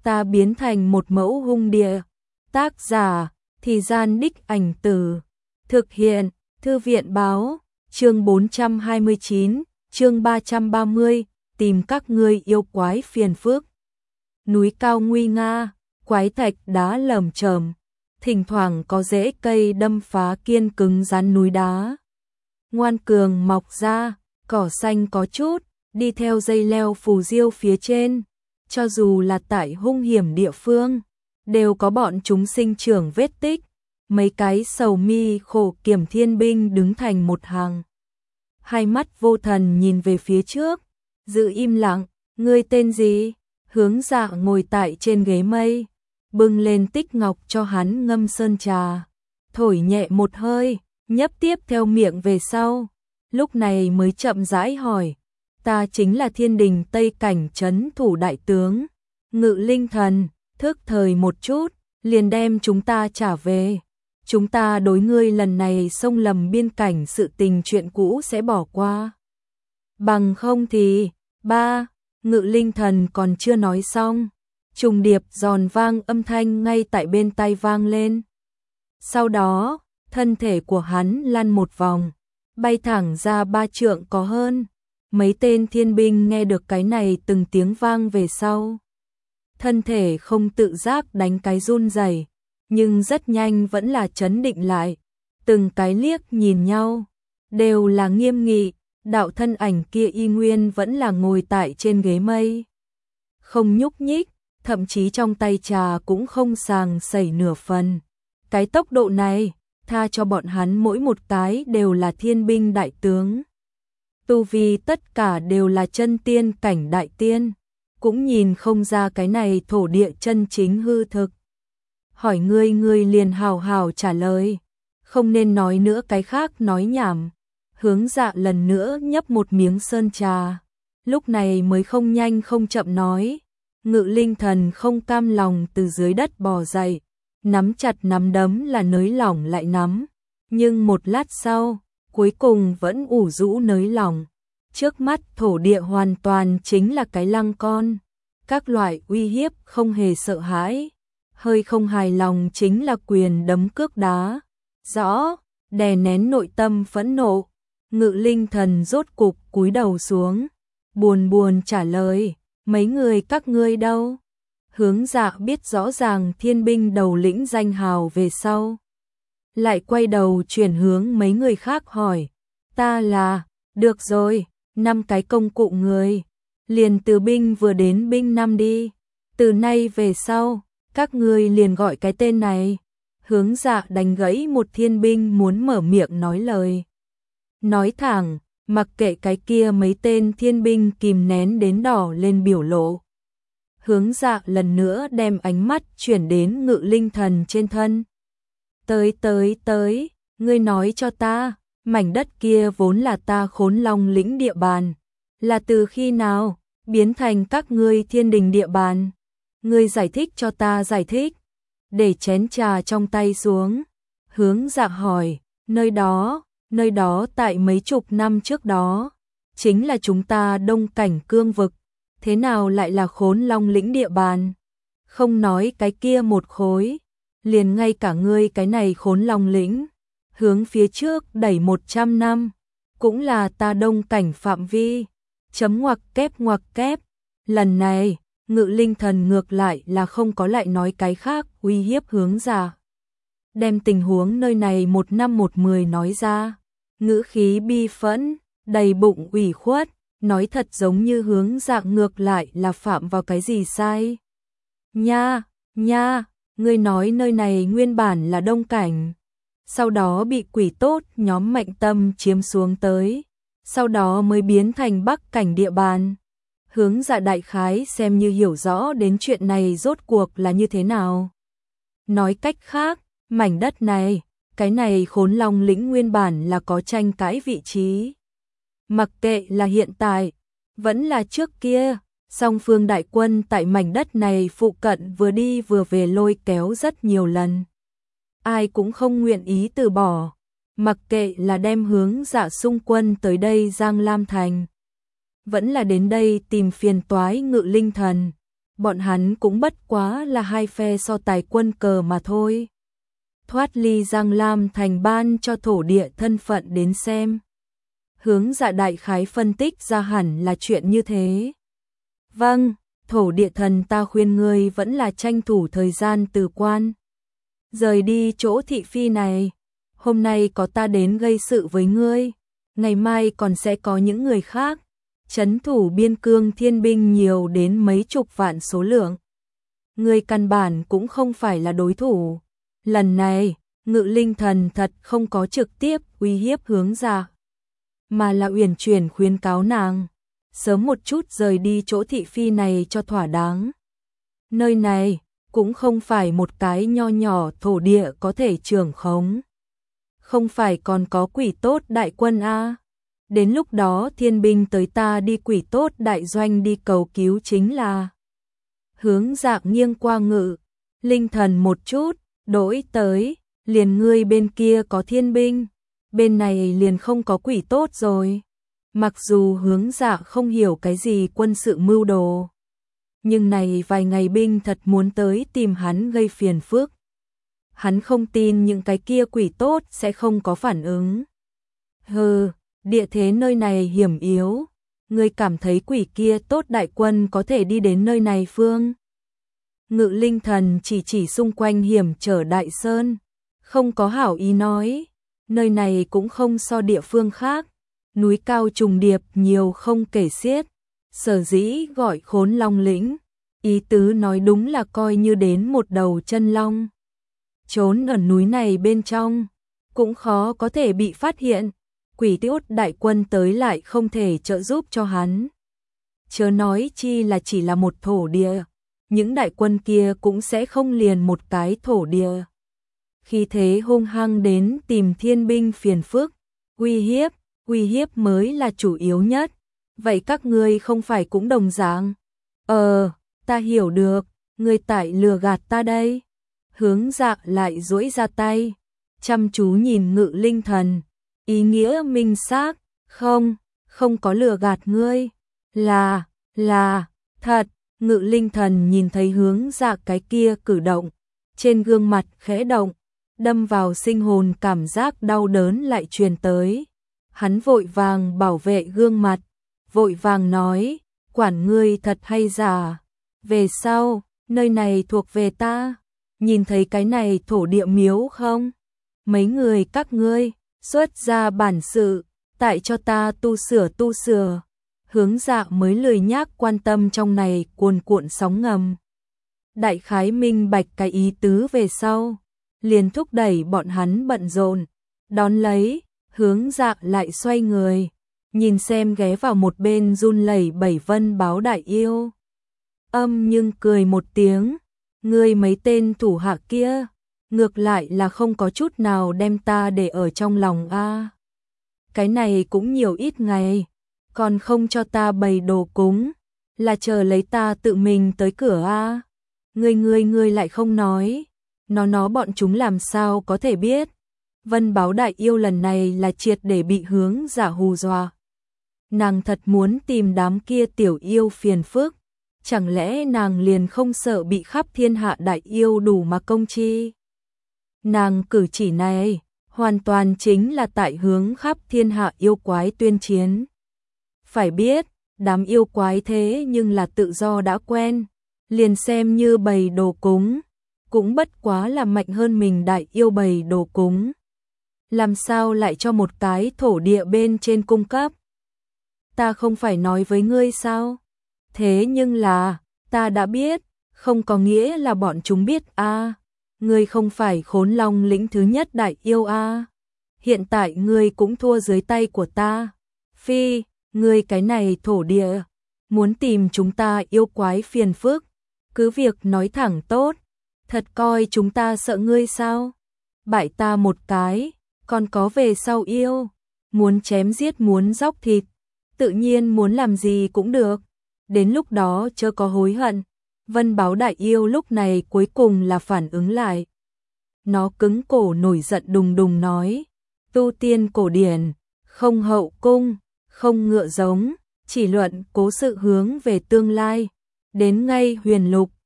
ta biến thành một mẫu hung địa. Tác giả, Thì Gian Đích Ảnh Từ. Thực hiện, Thư viện Báo. Chương 429, chương 330, tìm các ngươi yêu quái phiền phức. Núi cao nguy nga, quái thạch đá lởm chởm, thỉnh thoảng có rễ cây đâm phá kiên cứng rắn núi đá. Ngoan cường mọc ra, cỏ xanh có chút, đi theo dây leo phù diêu phía trên. Cho dù là tại hung hiểm địa phương, đều có bọn chúng sinh trưởng vết tích. Mấy cái sầu mi khổ kiểm thiên binh đứng thành một hàng. Hai mắt vô thần nhìn về phía trước, giữ im lặng. Ngươi tên gì? Hướng Dạ ngồi tại trên ghế mây, bưng lên tích ngọc cho hắn ngâm sơn trà, thổi nhẹ một hơi, nhấp tiếp theo miệng về sau, lúc này mới chậm rãi hỏi, ta chính là Thiên Đình Tây Cảnh trấn thủ đại tướng, Ngự Linh Thần, thức thời một chút, liền đem chúng ta trả về. Chúng ta đối ngươi lần này xông lầm biên cảnh sự tình chuyện cũ sẽ bỏ qua. Bằng không thì, ba, Ngự Linh Thần còn chưa nói xong, trùng điệp giòn vang âm thanh ngay tại bên tai vang lên. Sau đó, thân thể của hắn lăn một vòng, bay thẳng ra 3 trượng có hơn. Mấy tên thiên binh nghe được cái này từng tiếng vang về sau. Thân thể không tự giác đánh cái run rẩy, nhưng rất nhanh vẫn là trấn định lại. Từng cái liếc nhìn nhau, đều là nghiêm nghị. Đạo thân ảnh kia y nguyên vẫn là ngồi tại trên ghế mây, không nhúc nhích, thậm chí trong tay trà cũng không sàng sẩy nửa phần. Cái tốc độ này, tha cho bọn hắn mỗi một cái đều là thiên binh đại tướng. Tu vi tất cả đều là chân tiên cảnh đại tiên, cũng nhìn không ra cái này thổ địa chân chính hư thực. Hỏi ngươi liền hào hào trả lời, không nên nói nữa cái khác nói nhảm. Hướng Dạ lần nữa nhấp một miếng sơn trà, lúc này mới không nhanh không chậm nói. Ngự Linh Thần không cam lòng từ dưới đất bò dậy, nắm chặt nắm đấm là nới lỏng lại nắm, nhưng một lát sau, cuối cùng vẫn ủ rũ nới lỏng. Trước mắt thổ địa hoàn toàn chính là cái lăng con, các loại uy hiếp không hề sợ hãi, hơi không hài lòng chính là quyền đấm cước đá. Rõ, đè nén nội tâm phẫn nộ. Ngự Linh Thần rốt cục cúi đầu xuống, buồn trả lời, mấy người các ngươi đâu? Hướng Dạ biết rõ ràng thiên binh đầu lĩnh danh hào về sau, lại quay đầu chuyển hướng mấy người khác hỏi, ta là, được rồi, 5 cái công cụ người, liền từ binh vừa đến binh 5 đi, từ nay về sau, các ngươi liền gọi cái tên này. Hướng Dạ đánh gãy một thiên binh muốn mở miệng nói lời. Nói thẳng, mặc kệ cái kia mấy tên thiên binh kìm nén đến đỏ lên biểu lộ. Hướng Dạ lần nữa đem ánh mắt chuyển đến Ngự Linh Thần trên thân. Tới, ngươi nói cho ta, mảnh đất kia vốn là ta Khốn Long lĩnh địa bàn, là từ khi nào biến thành các ngươi Thiên Đình địa bàn? Ngươi giải thích cho ta giải thích. Để chén trà trong tay xuống, Hướng Dạ hỏi, nơi đó tại mấy chục năm trước đó, chính là chúng ta Đông Cảnh cương vực, thế nào lại là Khốn Long lĩnh địa bàn? Không nói cái kia một khối, liền ngay cả ngươi cái này Khốn Long lĩnh, hướng phía trước đẩy 100 năm, cũng là ta Đông Cảnh phạm vi. Chấm ngoặc kép. Lần này, Ngự Linh Thần ngược lại là không có lại nói cái khác uy hiếp Hướng Dạ. Đem tình huống nơi này 1 năm 1 10 nói ra, ngữ khí bi phẫn, đầy bụng ủy khuất, nói thật giống như Hướng Dạ ngược lại là phạm vào cái gì sai. Nha, ngươi nói nơi này nguyên bản là Đông Cảnh, sau đó bị quỷ tốt nhóm Mạnh Tâm chiếm xuống tới, sau đó mới biến thành Bắc Cảnh địa bàn. Hướng Dạ đại khái xem như hiểu rõ đến chuyện này rốt cuộc là như thế nào. Nói cách khác, mảnh đất này, cái này Khốn Long lĩnh nguyên bản là có tranh cãi vị trí. Mặc kệ là hiện tại, vẫn là trước kia, song phương đại quân tại mảnh đất này phụ cận vừa đi vừa về lôi kéo rất nhiều lần. Ai cũng không nguyện ý từ bỏ, mặc kệ là đem Hướng Dạ xung quân tới đây Giang Lam Thành, vẫn là đến đây tìm phiền toái Ngự Linh Thần. bọn hắn cũng bất quá là hai phe so tài quân cờ mà thôi. Thoát ly Giang Lam thành ban cho thổ địa thân phận đến xem. Hướng Dạ đại khái phân tích ra hẳn là chuyện như thế. Vâng, thổ địa thần, ta khuyên ngươi vẫn là tranh thủ thời gian từ quan. Rời đi chỗ thị phi này, hôm nay có ta đến gây sự với ngươi, ngày mai còn sẽ có những người khác. Trấn thủ biên cương thiên binh nhiều đến mấy chục vạn số lượng. Ngươi căn bản cũng không phải là đối thủ. Lần này, Ngự Linh Thần thật không có trực tiếp uy hiếp Hướng Dạ, mà là uyển chuyển khuyến cáo nàng sớm một chút rời đi chỗ thị phi này cho thỏa đáng. Nơi này cũng không phải một cái nho nhỏ thổ địa có thể trưởng khống. Không phải còn có Quỷ Tốt đại quân a? Đến lúc đó thiên binh tới ta đi Quỷ Tốt đại doanh đi cầu cứu chính là. Hướng Dạ nghiêng qua Ngự Linh Thần một chút, đổi tới, liền ngươi bên kia có thiên binh, bên này liền không có Quỷ Tốt rồi. Mặc dù Hướng Dạ không hiểu cái gì quân sự mưu đồ, nhưng này vài ngày binh thật muốn tới tìm hắn gây phiền phức. Hắn không tin những cái kia Quỷ Tốt sẽ không có phản ứng. Hừ, địa thế nơi này hiểm yếu, ngươi cảm thấy Quỷ kia Tốt đại quân có thể đi đến nơi này phương? Ngự Linh Thần chỉ xung quanh hiểm trở đại sơn, không có hảo ý nói, nơi này cũng không so địa phương khác, núi cao trùng điệp nhiều không kể xiết, sở dĩ gọi Khốn Long lĩnh, ý tứ nói đúng là coi như đến một đầu chân long. Trốn ở núi này bên trong, cũng khó có thể bị phát hiện, Quỷ Tốt đại quân tới lại không thể trợ giúp cho hắn. Chớ nói chi là chỉ là một thổ địa, những đại quân kia cũng sẽ không liền một cái thổ địa. Khi thế hung hăng đến tìm thiên binh phiền phức, uy hiếp mới là chủ yếu nhất. Vậy các ngươi không phải cũng đồng dạng? Ta hiểu được, ngươi tại lừa gạt ta đây. Hướng Dạ lại duỗi ra tay, chăm chú nhìn Ngự Linh Thần, ý nghĩa minh xác, không có lừa gạt ngươi, là thật. Ngự Linh Thần nhìn thấy Hướng Dạ cái kia cử động, trên gương mặt khẽ động, đâm vào sinh hồn cảm giác đau đớn lại truyền tới. Hắn vội vàng bảo vệ gương mặt, vội vàng nói, quản ngươi thật hay giả, về sau, nơi này thuộc về ta, nhìn thấy cái này thổ địa miếu không? Mấy người các ngươi, xuất ra bản sự, tại cho ta tu sửa. Hướng Dạ mới lười nhác quan tâm trong này cuồn cuộn sóng ngầm. Đại khái minh bạch cái ý tứ về sau, liền thúc đẩy bọn hắn bận rộn, đón lấy, Hướng Dạ lại xoay người, nhìn xem ghé vào một bên run lẩy bẩy Vân Báo đại yêu. Nhưng cười một tiếng, ngươi mấy tên thủ hạ kia, ngược lại là không có chút nào đem ta để ở trong lòng a. Cái này cũng nhiều ít ngày, còn không cho ta bày đồ cúng, là chờ lấy ta tự mình tới cửa a. Ngươi lại không nói, nó bọn chúng làm sao có thể biết? Vân Báo đại yêu lần này là triệt để bị Hướng Dạ hù dọa. Nàng thật muốn tìm đám kia tiểu yêu phiền phức, chẳng lẽ nàng liền không sợ bị khắp thiên hạ đại yêu đủ mà công chi? Nàng cử chỉ này, hoàn toàn chính là tại hướng khắp thiên hạ yêu quái tuyên chiến. Phải biết, đám yêu quái thế nhưng là tự do đã quen, liền xem như bày đồ cúng, cũng bất quá là mạnh hơn mình đại yêu bày đồ cúng. Làm sao lại cho một cái thổ địa bên trên cung cấp? Ta không phải nói với ngươi sao? Thế nhưng là, ta đã biết, không có nghĩa là bọn chúng biết a. Ngươi không phải Khốn Long lĩnh thứ nhất đại yêu a. Hiện tại ngươi cũng thua dưới tay của ta. Phi, ngươi cái này thổ địa, muốn tìm chúng ta yêu quái phiền phức, cứ việc nói thẳng tốt, thật coi chúng ta sợ ngươi sao? Bại ta một cái, còn có về sau yêu, muốn chém giết muốn róc thịt, tự nhiên muốn làm gì cũng được, đến lúc đó chớ có hối hận. Vân Báo đại yêu lúc này cuối cùng là phản ứng lại. Nó cứng cổ nổi giận đùng đùng nói, tu tiên cổ điển, không hậu cung, không ngựa giống, chỉ luận cố sự hướng về tương lai, đến ngay Huyền Lục,